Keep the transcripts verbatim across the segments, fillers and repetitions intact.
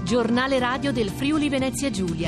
Giornale radio del Friuli Venezia Giulia.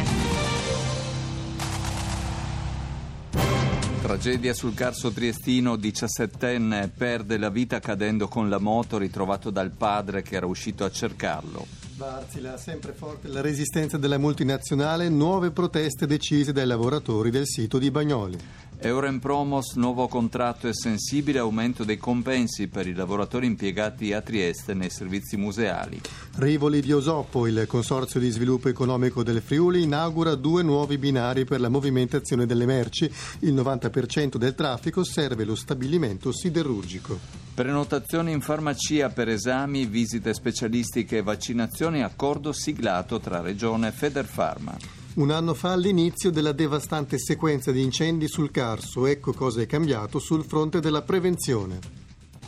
Tragedia sul Carso triestino, diciassettenne perde la vita cadendo con la moto, ritrovato dal padre che era uscito a cercarlo. Varzila, sempre forte la resistenza della multinazionale, nuove proteste decise dai lavoratori del sito di Bagnoli. Euroempromos, nuovo contratto e sensibile aumento dei compensi per i lavoratori impiegati a Trieste nei servizi museali. Rivoli di Osoppo, il Consorzio di Sviluppo Economico del Friuli inaugura due nuovi binari per la movimentazione delle merci. Il novanta per cento del traffico serve lo stabilimento siderurgico. Prenotazioni in farmacia per esami, visite specialistiche e vaccinazioni, accordo siglato tra Regione e Federfarma. Un anno fa all'inizio della devastante sequenza di incendi sul Carso, ecco cosa è cambiato sul fronte della prevenzione.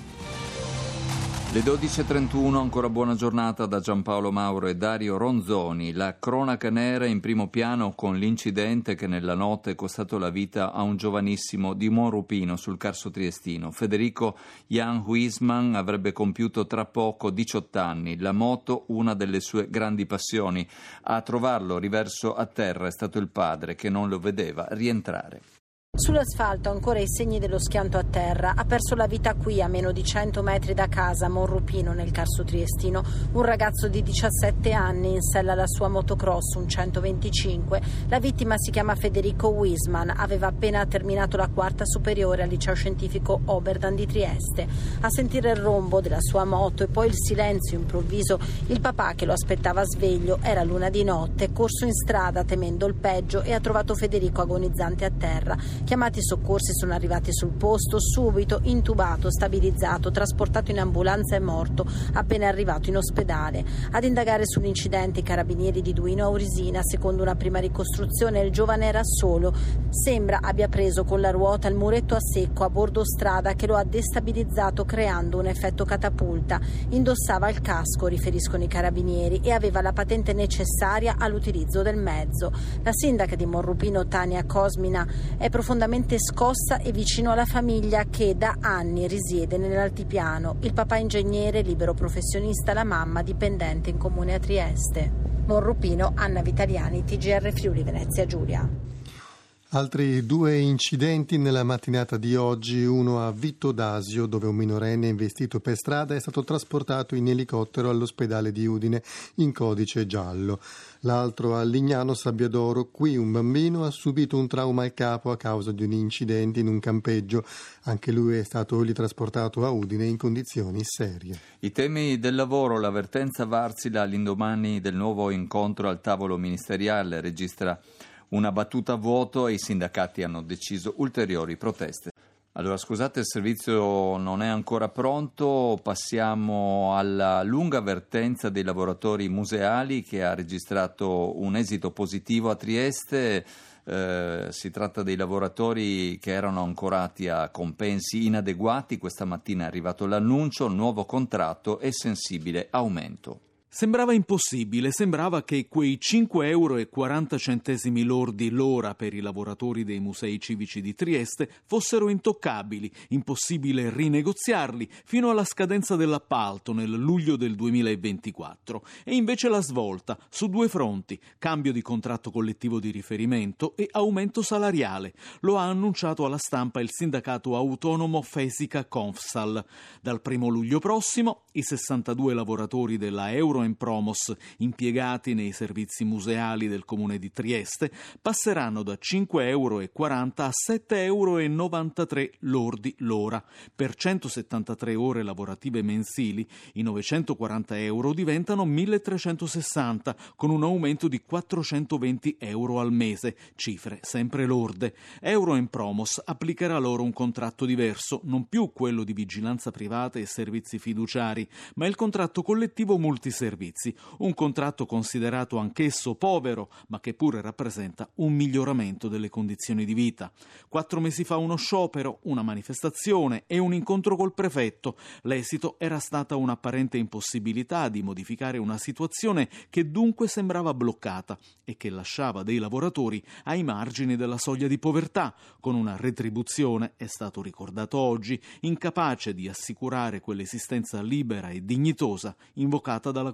Le dodici e trentuno, ancora buona giornata da Giampaolo Mauro e Dario Ronzoni. La cronaca nera in primo piano con l'incidente che nella notte è costato la vita a un giovanissimo di Monrupino sul Carso triestino. Federico Jan Huisman avrebbe compiuto tra poco diciotto anni. La moto, una delle sue grandi passioni. A trovarlo riverso a terra è stato il padre che non lo vedeva rientrare. Sull'asfalto ancora i segni dello schianto a terra. Ha perso la vita qui, a meno di cento metri da casa, a Monrupino, nel Carso triestino, un ragazzo di diciassette anni in sella alla sua motocross, un centoventicinque. La vittima si chiama Federico Huisman, aveva appena terminato la quarta superiore al liceo scientifico Oberdan di Trieste. A sentire il rombo della sua moto e poi il silenzio improvviso, il papà, che lo aspettava sveglio, era l'una di notte, è corso in strada temendo il peggio e ha trovato Federico agonizzante a terra. Chiamati i soccorsi sono arrivati sul posto, subito intubato, stabilizzato, trasportato in ambulanza e morto, appena arrivato in ospedale. Ad indagare sull'incidente i carabinieri di Duino Aurisina. Secondo una prima ricostruzione il giovane era solo, sembra abbia preso con la ruota il muretto a secco a bordo strada che lo ha destabilizzato creando un effetto catapulta. Indossava il casco, riferiscono i carabinieri, e aveva la patente necessaria all'utilizzo del mezzo. La sindaca di Monrupino, Tania Cosmina, è profondamente scossa e vicino alla famiglia che da anni risiede nell'altipiano. Il papà ingegnere, libero professionista, la mamma dipendente in comune a Trieste. Monrupino, Anna Vitaliani, T G R Friuli Venezia Giulia. Altri due incidenti nella mattinata di oggi, uno a Vitto d'Asio dove un minorenne investito per strada è stato trasportato in elicottero all'ospedale di Udine in codice giallo. L'altro a Lignano Sabbiadoro, qui un bambino ha subito un trauma al capo a causa di un incidente in un campeggio. Anche lui è stato ritrasportato a Udine in condizioni serie. I temi del lavoro, l'avvertenza Varzila all'indomani del nuovo incontro al tavolo ministeriale registra una battuta a vuoto e i sindacati hanno deciso ulteriori proteste. Allora, scusate, il servizio non è ancora pronto, passiamo alla lunga vertenza dei lavoratori museali che ha registrato un esito positivo a Trieste. Eh, si tratta dei lavoratori che erano ancorati a compensi inadeguati. Questa mattina è arrivato l'annuncio, nuovo contratto e sensibile aumento. Sembrava impossibile, sembrava che quei cinque euro e quaranta centesimi lordi l'ora per i lavoratori dei musei civici di Trieste fossero intoccabili, impossibile rinegoziarli fino alla scadenza dell'appalto nel luglio del duemilaventiquattro. E invece la svolta, su due fronti, cambio di contratto collettivo di riferimento e aumento salariale. Lo ha annunciato alla stampa il sindacato autonomo Fesica Confsal. Dal primo luglio prossimo i sessantadue lavoratori della Euro Promos impiegati nei servizi museali del comune di Trieste passeranno da cinque euro e quaranta a sette euro e novantatré lordi l'ora. Per centosettantatré ore lavorative mensili i novecentoquaranta euro diventano milletrecentosessanta, con un aumento di quattrocentoventi euro al mese, cifre sempre lorde. Euroempromos applicherà loro un contratto diverso, non più quello di vigilanza privata e servizi fiduciari, ma il contratto collettivo multiservizi. Un contratto considerato anch'esso povero, ma che pure rappresenta un miglioramento delle condizioni di vita. Quattro mesi fa uno sciopero, una manifestazione e un incontro col prefetto. L'esito era stata un'apparente impossibilità di modificare una situazione che dunque sembrava bloccata e che lasciava dei lavoratori ai margini della soglia di povertà, con una retribuzione, è stato ricordato oggi, incapace di assicurare quell'esistenza libera e dignitosa invocata dalla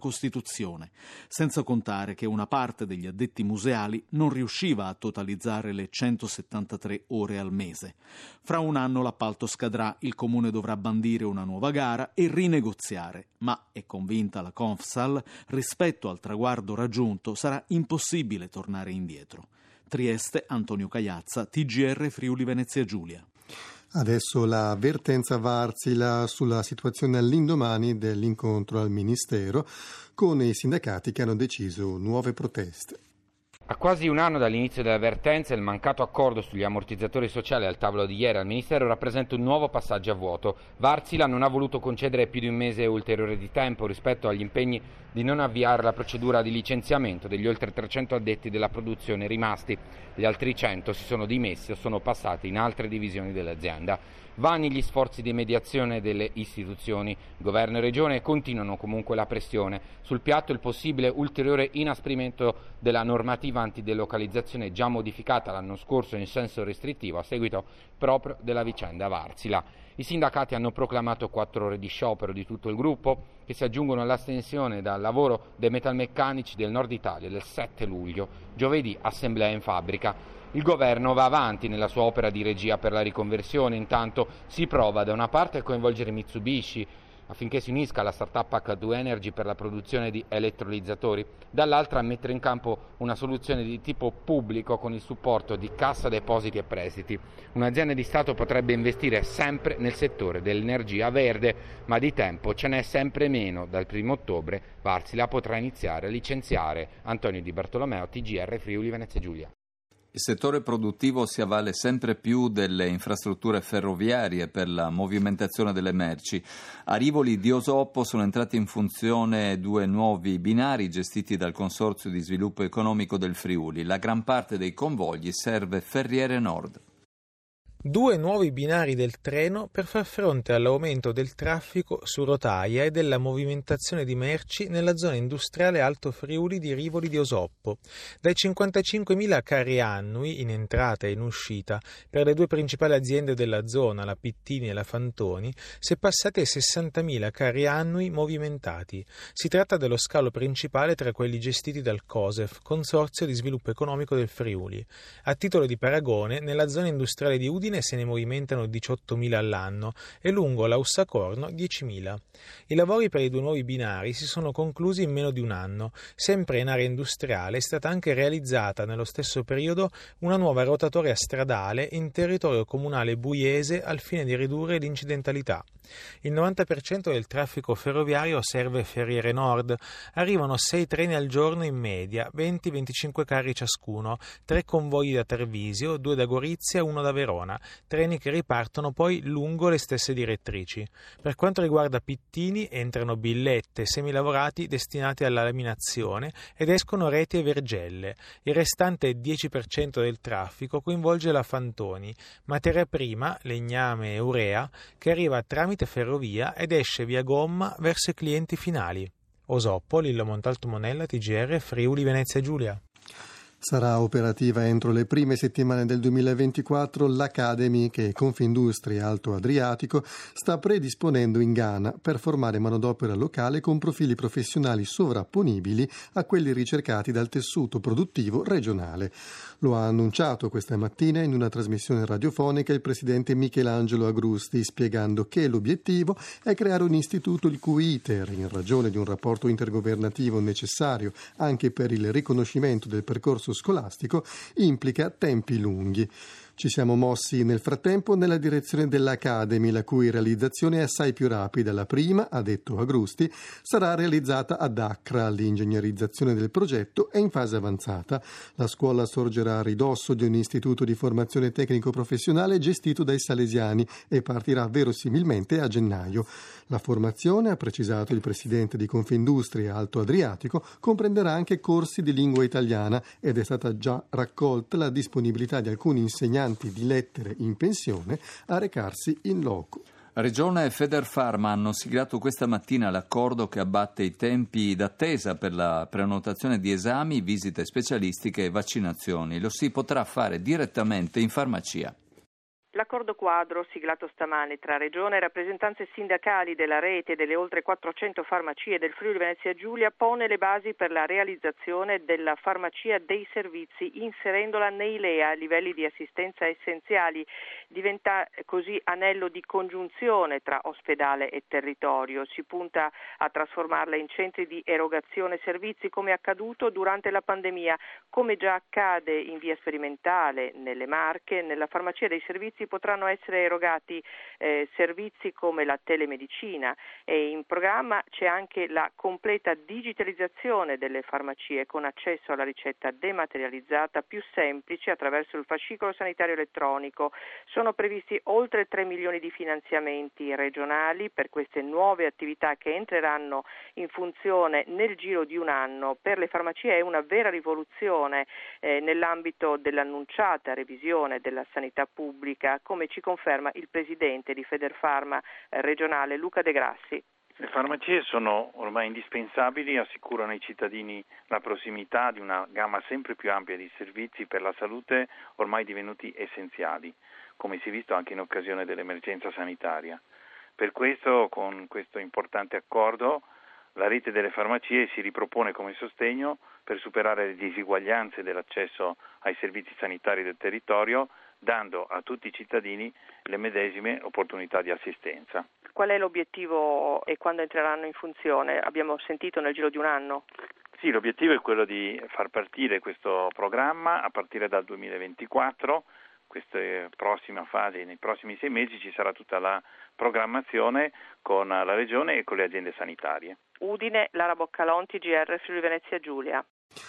Costituzione, senza contare che una parte degli addetti museali non riusciva a totalizzare le centosettantatré ore al mese. Fra un anno l'appalto scadrà, il Comune dovrà bandire una nuova gara e rinegoziare, ma è convinta la Confsal, rispetto al traguardo raggiunto sarà impossibile tornare indietro. Trieste, Antonio Cagliazza, T G R Friuli Venezia Giulia. Adesso la vertenza Varsila sulla situazione all'indomani dell'incontro al Ministero con i sindacati che hanno deciso nuove proteste. A quasi un anno dall'inizio della vertenza, il mancato accordo sugli ammortizzatori sociali al tavolo di ieri al Ministero rappresenta un nuovo passaggio a vuoto. Varsila non ha voluto concedere più di un mese ulteriore di tempo rispetto agli impegni di non avviare la procedura di licenziamento degli oltre trecento addetti della produzione rimasti. Gli altri cento si sono dimessi o sono passati in altre divisioni dell'azienda. Vani gli sforzi di mediazione delle istituzioni. Governo e Regione continuano comunque la pressione. Sul piatto il possibile ulteriore inasprimento della normativa antidelocalizzazione già modificata l'anno scorso in senso restrittivo a seguito proprio della vicenda Varsila. I sindacati hanno proclamato quattro ore di sciopero di tutto il gruppo, che si aggiungono all'astensione dal lavoro dei metalmeccanici del Nord Italia del sette luglio, giovedì assemblea in fabbrica. Il governo va avanti nella sua opera di regia per la riconversione, intanto si prova da una parte a coinvolgere Mitsubishi affinché si unisca alla startup acca due Energy per la produzione di elettrolizzatori, dall'altra a mettere in campo una soluzione di tipo pubblico con il supporto di Cassa Depositi e Prestiti. Un'azienda di Stato potrebbe investire sempre nel settore dell'energia verde, ma di tempo ce n'è sempre meno. Dal primo ottobre Varsila potrà iniziare a licenziare. Antonio Di Bartolomeo, T G R Friuli Venezia Giulia. Il settore produttivo si avvale sempre più delle infrastrutture ferroviarie per la movimentazione delle merci. A Rivoli di Osoppo sono entrati in funzione due nuovi binari gestiti dal Consorzio di Sviluppo Economico del Friuli. La gran parte dei convogli serve Ferriere Nord. Due nuovi binari del treno per far fronte all'aumento del traffico su rotaia e della movimentazione di merci nella zona industriale Alto Friuli di Rivoli di Osoppo. Dai cinquantacinquemila carri annui in entrata e in uscita per le due principali aziende della zona, la Pittini e la Fantoni, si è passati ai sessantamila carri annui movimentati. Si tratta dello scalo principale tra quelli gestiti dal COSEF, Consorzio di Sviluppo Economico del Friuli. A titolo di paragone, nella zona industriale di Udine se ne movimentano diciottomila all'anno e lungo l'Aussacorno diecimila. I lavori per i due nuovi binari si sono conclusi in meno di un anno. Sempre in area industriale è stata anche realizzata nello stesso periodo una nuova rotatoria stradale in territorio comunale buiese al fine di ridurre l'incidentalità. Il novanta per cento del traffico ferroviario serve Ferriere Nord. Arrivano sei treni al giorno in media, venti venticinque carri ciascuno, tre convogli da Tarvisio, due da Gorizia e uno da Verona, treni che ripartono poi lungo le stesse direttrici. Per quanto riguarda Pittini, entrano billette semilavorati destinati alla laminazione ed escono reti e vergelle. Il restante dieci per cento del traffico coinvolge la Fantoni, materia prima, legname e urea, che arriva tramite ferrovia ed esce via gomma verso i clienti finali. Osoppo, Lillo Montalto Monella, T G R Friuli Venezia Giulia. Sarà operativa entro le prime settimane del duemilaventiquattro l'Academy che Confindustria Alto Adriatico sta predisponendo in Ghana per formare manodopera locale con profili professionali sovrapponibili a quelli ricercati dal tessuto produttivo regionale. Lo ha annunciato questa mattina in una trasmissione radiofonica il presidente Michelangelo Agrusti, spiegando che l'obiettivo è creare un istituto il cui iter, in ragione di un rapporto intergovernativo necessario anche per il riconoscimento del percorso scolastico, implica tempi lunghi. Ci siamo mossi nel frattempo nella direzione dell'Academy, la cui realizzazione è assai più rapida. La prima, ha detto Agrusti, sarà realizzata ad Accra. L'ingegnerizzazione del progetto è in fase avanzata. La scuola sorgerà a ridosso di un istituto di formazione tecnico-professionale gestito dai salesiani e partirà verosimilmente a gennaio. La formazione, ha precisato il presidente di Confindustria Alto Adriatico, comprenderà anche corsi di lingua italiana ed è stata già raccolta la disponibilità di alcuni insegnanti di lettere in pensione a recarsi in loco. Regione e Federfarma hanno siglato questa mattina l'accordo che abbatte i tempi d'attesa per la prenotazione di esami, visite specialistiche e vaccinazioni. Lo si potrà fare direttamente in farmacia. L'accordo quadro siglato stamani tra Regione e rappresentanze sindacali della rete e delle oltre quattrocento farmacie del Friuli Venezia Giulia pone le basi per la realizzazione della farmacia dei servizi, inserendola nei L E A, livelli di assistenza essenziali. Diventa così anello di congiunzione tra ospedale e territorio. Si punta a trasformarla in centri di erogazione servizi, come è accaduto durante la pandemia, come già accade in via sperimentale nelle Marche. Nella farmacia dei servizi potranno essere erogati eh, servizi come la telemedicina, e in programma c'è anche la completa digitalizzazione delle farmacie con accesso alla ricetta dematerializzata più semplice attraverso il fascicolo sanitario elettronico. Sono previsti oltre tre milioni di finanziamenti regionali per queste nuove attività che entreranno in funzione nel giro di un anno. Per le farmacie è una vera rivoluzione eh, nell'ambito dell'annunciata revisione della sanità pubblica, come ci conferma il presidente di Federfarma regionale Luca De Grassi. Le farmacie sono ormai indispensabili, assicurano ai cittadini la prossimità di una gamma sempre più ampia di servizi per la salute ormai divenuti essenziali, come si è visto anche in occasione dell'emergenza sanitaria. Per questo, con questo importante accordo, la rete delle farmacie si ripropone come sostegno per superare le disuguaglianze dell'accesso ai servizi sanitari del territorio, dando a tutti i cittadini le medesime opportunità di assistenza. Qual è l'obiettivo e quando entreranno in funzione? Abbiamo sentito nel giro di un anno. Sì, l'obiettivo è quello di far partire questo programma a partire dal duemilaventiquattro. Questa prossima fase, nei prossimi sei mesi, ci sarà tutta la programmazione con la Regione e con le aziende sanitarie. Udine, Lara Boccalonti, G R Friuli Venezia Giulia.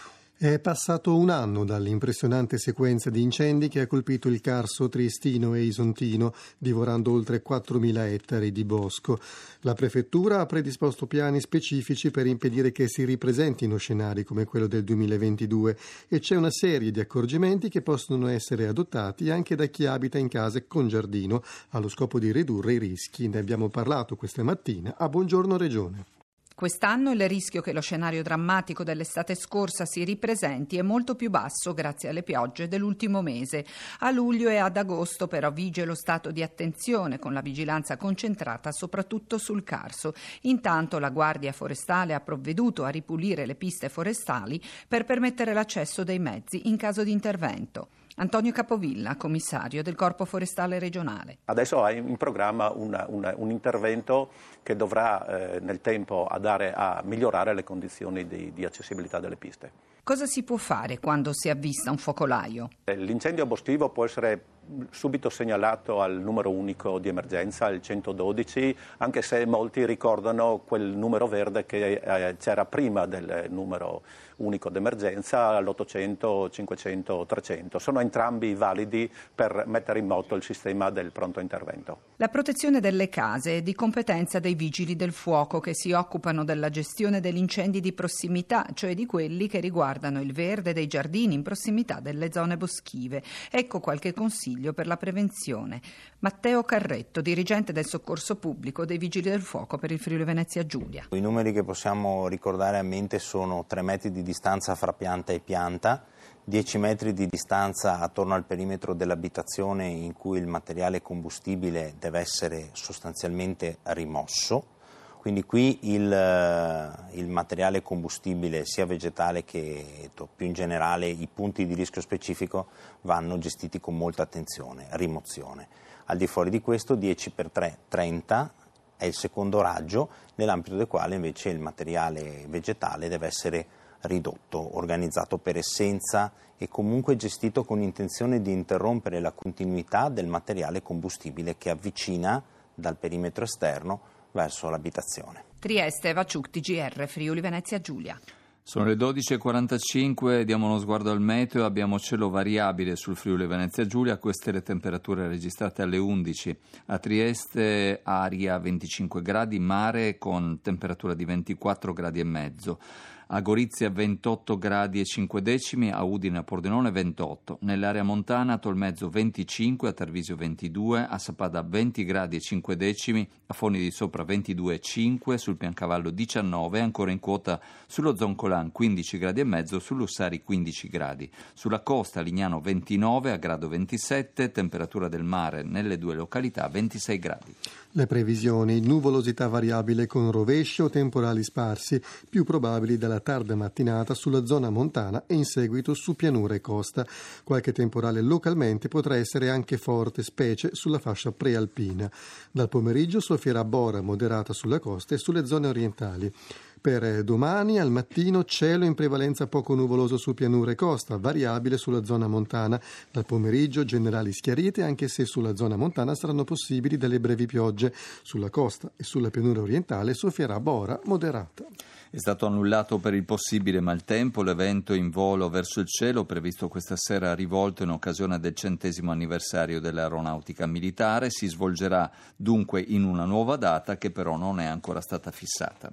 È passato un anno dall'impressionante sequenza di incendi che ha colpito il Carso triestino e isontino, divorando oltre quattromila ettari di bosco. La prefettura ha predisposto piani specifici per impedire che si ripresentino scenari come quello del duemilaventidue e c'è una serie di accorgimenti che possono essere adottati anche da chi abita in case con giardino, allo scopo di ridurre i rischi. Ne abbiamo parlato questa mattina a Buongiorno Regione. Quest'anno il rischio che lo scenario drammatico dell'estate scorsa si ripresenti è molto più basso grazie alle piogge dell'ultimo mese. A luglio e ad agosto però vige lo stato di attenzione, con la vigilanza concentrata soprattutto sul Carso. Intanto la Guardia Forestale ha provveduto a ripulire le piste forestali per permettere l'accesso dei mezzi in caso di intervento. Antonio Capovilla, commissario del Corpo Forestale regionale. Adesso è in programma una, una, un intervento che dovrà eh, nel tempo andare a migliorare le condizioni di, di accessibilità delle piste. Cosa si può fare quando si avvista un focolaio? L'incendio boschivo può essere subito segnalato al numero unico di emergenza, il centododici, anche se molti ricordano quel numero verde che eh, c'era prima del numero unico d'emergenza, all'ottocento, cinquecento, trecento. Sono entrambi validi per mettere in moto il sistema del pronto intervento. La protezione delle case è di competenza dei vigili del fuoco, che si occupano della gestione degli incendi di prossimità, cioè di quelli che riguardano il verde dei giardini in prossimità delle zone boschive. Ecco qualche consiglio per la prevenzione. Matteo Carretto, dirigente del soccorso pubblico dei Vigili del Fuoco per il Friuli Venezia Giulia. I numeri che possiamo ricordare a mente sono tre metri di distanza fra pianta e pianta, dieci metri di distanza attorno al perimetro dell'abitazione in cui il materiale combustibile deve essere sostanzialmente rimosso. Quindi qui il, il materiale combustibile, sia vegetale che più in generale i punti di rischio specifico, vanno gestiti con molta attenzione, rimozione. Al di fuori di questo dieci per tre, trenta è il secondo raggio, nell'ambito del quale invece il materiale vegetale deve essere ridotto, organizzato per essenza e comunque gestito con intenzione di interrompere la continuità del materiale combustibile che avvicina dal perimetro esterno verso l'abitazione. Trieste, Vaciuc, T G R, Friuli Venezia Giulia. Sono le dodici e quarantacinque, diamo uno sguardo al meteo, abbiamo cielo variabile sul Friuli Venezia Giulia, queste le temperature registrate alle undici. A Trieste aria venticinque gradi, mare con temperatura di ventiquattro gradi e mezzo. a Gorizia ventotto gradi e cinque decimi, a Udine e a Pordenone ventotto, nell'area montana a Tolmezzo venticinque, a Tarvisio ventidue, a Sappada venti gradi e cinque decimi, a Foni di Sopra ventidue e cinque, sul Piancavallo diciannove, ancora in quota sullo Zoncolan quindici gradi e mezzo, sull'Ussari quindici gradi. Sulla costa Lignano ventinove, a Grado ventisette, temperatura del mare nelle due località ventisei gradi. Le previsioni: nuvolosità variabile con rovesci o temporali sparsi, più probabili dalla tarda mattinata sulla zona montana e in seguito su pianura e costa. Qualche temporale localmente potrà essere anche forte, specie sulla fascia prealpina. Dal pomeriggio soffierà bora moderata sulla costa e sulle zone orientali. Per domani al mattino cielo in prevalenza poco nuvoloso su pianura e costa, variabile sulla zona montana. Dal pomeriggio generali schiarite, anche se sulla zona montana saranno possibili delle brevi piogge. Sulla costa e sulla pianura orientale soffierà bora moderata. È stato annullato per il possibile maltempo l'evento in volo verso il cielo previsto questa sera rivolto in occasione del centesimo anniversario dell'aeronautica militare. Si svolgerà dunque in una nuova data che però non è ancora stata fissata.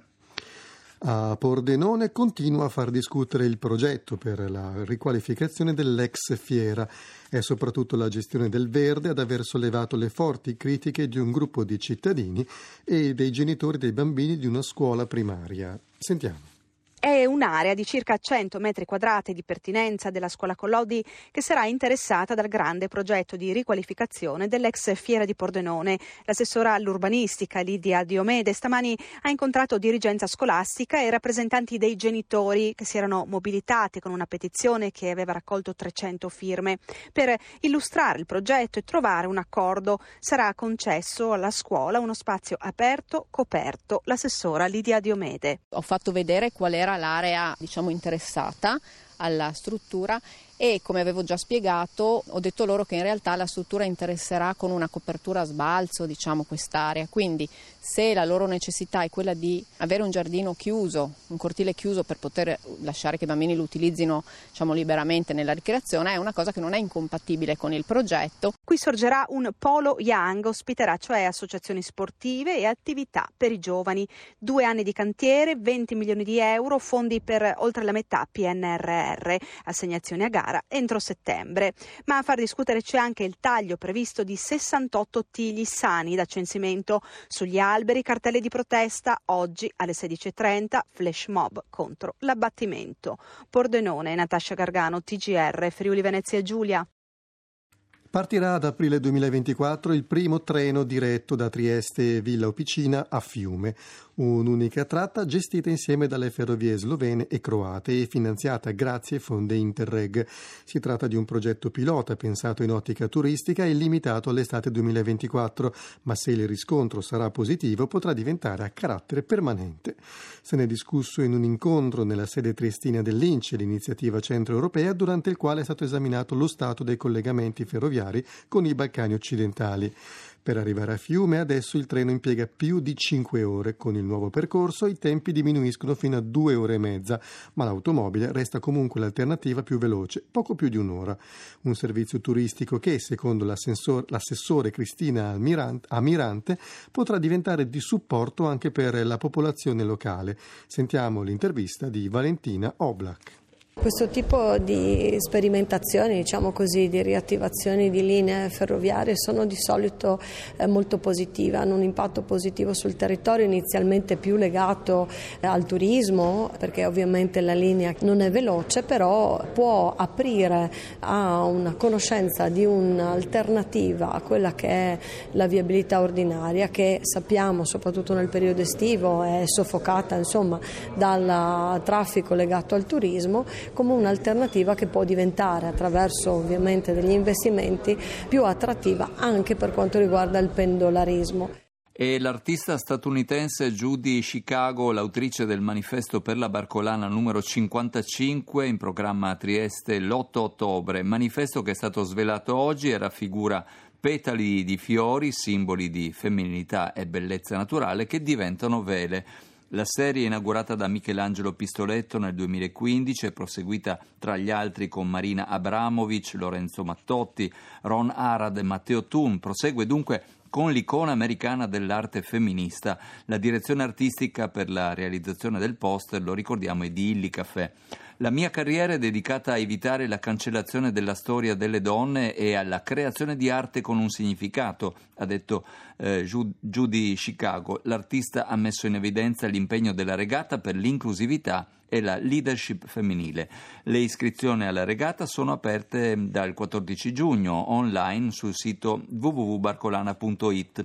A Pordenone continua a far discutere il progetto per la riqualificazione dell'ex fiera. È soprattutto la gestione del verde ad aver sollevato le forti critiche di un gruppo di cittadini e dei genitori dei bambini di una scuola primaria. Sentiamo. È un'area di circa cento metri quadrati di pertinenza della scuola Collodi che sarà interessata dal grande progetto di riqualificazione dell'ex fiera di Pordenone. L'assessora all'urbanistica Lidia Diomede stamani ha incontrato dirigenza scolastica e rappresentanti dei genitori che si erano mobilitati con una petizione che aveva raccolto trecento firme per illustrare il progetto e trovare un accordo. Sarà concesso alla scuola uno spazio aperto, coperto. L'assessora Lidia Diomede. Ho fatto vedere qual era l'area, diciamo, interessata alla struttura e, come avevo già spiegato, ho detto loro che in realtà la struttura interesserà con una copertura a sbalzo, diciamo, quest'area. Quindi se la loro necessità è quella di avere un giardino chiuso, un cortile chiuso per poter lasciare che i bambini lo utilizzino, diciamo, liberamente nella ricreazione, è una cosa che non è incompatibile con il progetto. Qui sorgerà un polo young, ospiterà cioè associazioni sportive e attività per i giovani. Due anni di cantiere, venti milioni di euro, fondi per oltre la metà P N R R, assegnazioni a gara entro settembre. Ma a far discutere c'è anche il taglio previsto di sessantotto tigli sani da censimento. Sugli alberi cartelli di protesta, oggi alle sedici e trenta flash mob contro l'abbattimento. Pordenone, Natascia Gargano, T G R, Friuli Venezia Giulia. Partirà ad aprile duemilaventiquattro il primo treno diretto da Trieste Villa Opicina a Fiume, un'unica tratta gestita insieme dalle ferrovie slovene e croate e finanziata grazie ai fondi Interreg. Si tratta di un progetto pilota pensato in ottica turistica e limitato all'estate duemilaventiquattro, ma se il riscontro sarà positivo potrà diventare a carattere permanente. Se ne è discusso in un incontro nella sede triestina dell'I N C E, l'iniziativa centroeuropea, durante il quale è stato esaminato lo stato dei collegamenti ferroviari con i Balcani occidentali. Per arrivare a Fiume adesso il treno impiega più di cinque ore. Con il nuovo percorso i tempi diminuiscono fino a due ore e mezza, ma l'automobile resta comunque l'alternativa più veloce, poco più di un'ora. Un servizio turistico che, secondo l'assessore Cristina Amirante, potrà diventare di supporto anche per la popolazione locale. Sentiamo l'intervista di Valentina Oblak. Questo tipo di sperimentazioni, diciamo così, di riattivazioni di linee ferroviarie sono di solito eh, molto positive, hanno un impatto positivo sul territorio, inizialmente più legato eh, al turismo, perché ovviamente la linea non è veloce, però può aprire a una conoscenza di un'alternativa a quella che è la viabilità ordinaria, che sappiamo soprattutto nel periodo estivo è soffocata, insomma, dal traffico legato al turismo, come un'alternativa che può diventare, attraverso ovviamente degli investimenti, più attrattiva anche per quanto riguarda il pendolarismo. E l'artista statunitense Judy Chicago, l'autrice del Manifesto per la Barcolana numero cinquantacinque, in programma a Trieste l'otto ottobre. Manifesto che è stato svelato oggi e raffigura petali di fiori, simboli di femminilità e bellezza naturale, che diventano vele. La serie, inaugurata da Michelangelo Pistoletto nel duemilaquindici, è proseguita tra gli altri con Marina Abramovic, Lorenzo Mattotti, Ron Arad e Matteo Thun. Prosegue dunque con l'icona americana dell'arte femminista. La direzione artistica per la realizzazione del poster, lo ricordiamo, è di Illy Café. La mia carriera è dedicata a evitare la cancellazione della storia delle donne e alla creazione di arte con un significato, ha detto eh, Judy Chicago. L'artista ha messo in evidenza l'impegno della regata per l'inclusività e la leadership femminile. Le iscrizioni alla regata sono aperte dal quattordici giugno online sul sito w w w punto barcolana punto it.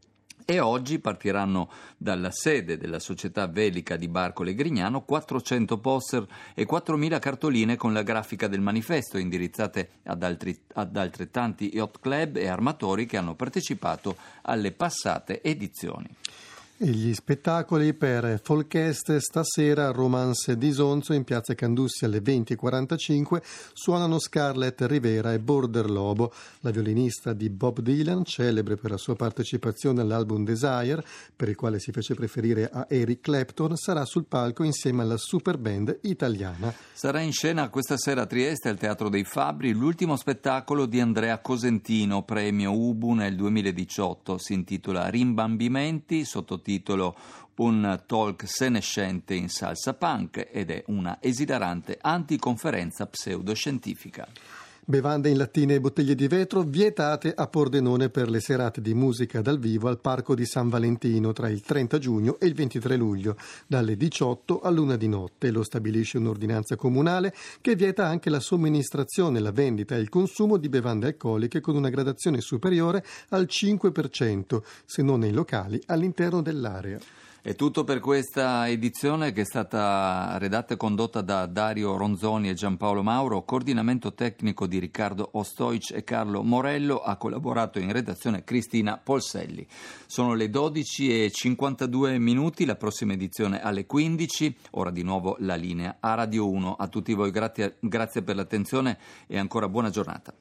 E oggi partiranno dalla sede della società velica di Barcole Grignano quattrocento poster e quattromila cartoline con la grafica del manifesto, indirizzate ad, altri, ad altrettanti yacht club e armatori che hanno partecipato alle passate edizioni. E gli spettacoli per Folkest stasera, Romance di Sonzo in piazza Candussi alle venti e quarantacinque, suonano Scarlett Rivera e Border Lobo. La violinista di Bob Dylan, celebre per la sua partecipazione all'album Desire, per il quale si fece preferire a Eric Clapton, sarà sul palco insieme alla super band italiana. Sarà in scena questa sera a Trieste al Teatro dei Fabbri l'ultimo spettacolo di Andrea Cosentino, premio Ubu nel duemiladiciotto. Si intitola Rimbambimenti, sottotitolo titolo un talk senescente in salsa punk, ed è una esilarante anticonferenza pseudoscientifica. Bevande in lattine e bottiglie di vetro vietate a Pordenone per le serate di musica dal vivo al Parco di San Valentino tra il trenta giugno e il ventitré luglio, dalle diciotto all'una di notte. Lo stabilisce un'ordinanza comunale che vieta anche la somministrazione, la vendita e il consumo di bevande alcoliche con una gradazione superiore al cinque per cento, se non nei locali all'interno dell'area. È tutto per questa edizione, che è stata redatta e condotta da Dario Ronzoni e Giampaolo Mauro, coordinamento tecnico di Riccardo Ostoic e Carlo Morello, ha collaborato in redazione Cristina Polselli. Sono le dodici e cinquantadue minuti, la prossima edizione alle quindici, ora di nuovo la linea a Radio uno. A tutti voi grazie, grazie per l'attenzione e ancora buona giornata.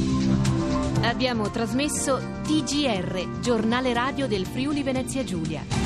Abbiamo trasmesso T G R, giornale radio del Friuli Venezia Giulia.